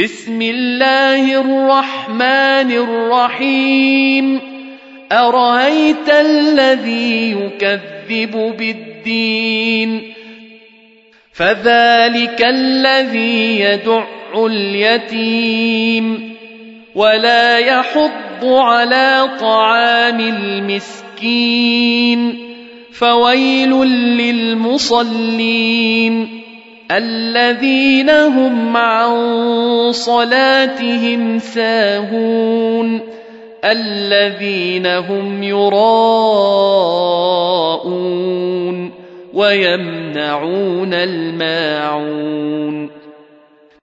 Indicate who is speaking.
Speaker 1: بسم الله الرحمن الرحيم أرأيت الذي يكذب بالدين فذلك الذي يدع اليتيم ولا يحض على طعام المسكين فويل للمصلين الذين هم عن صلاتهم ساهون الذين هم يراءون ويمنعون الماعون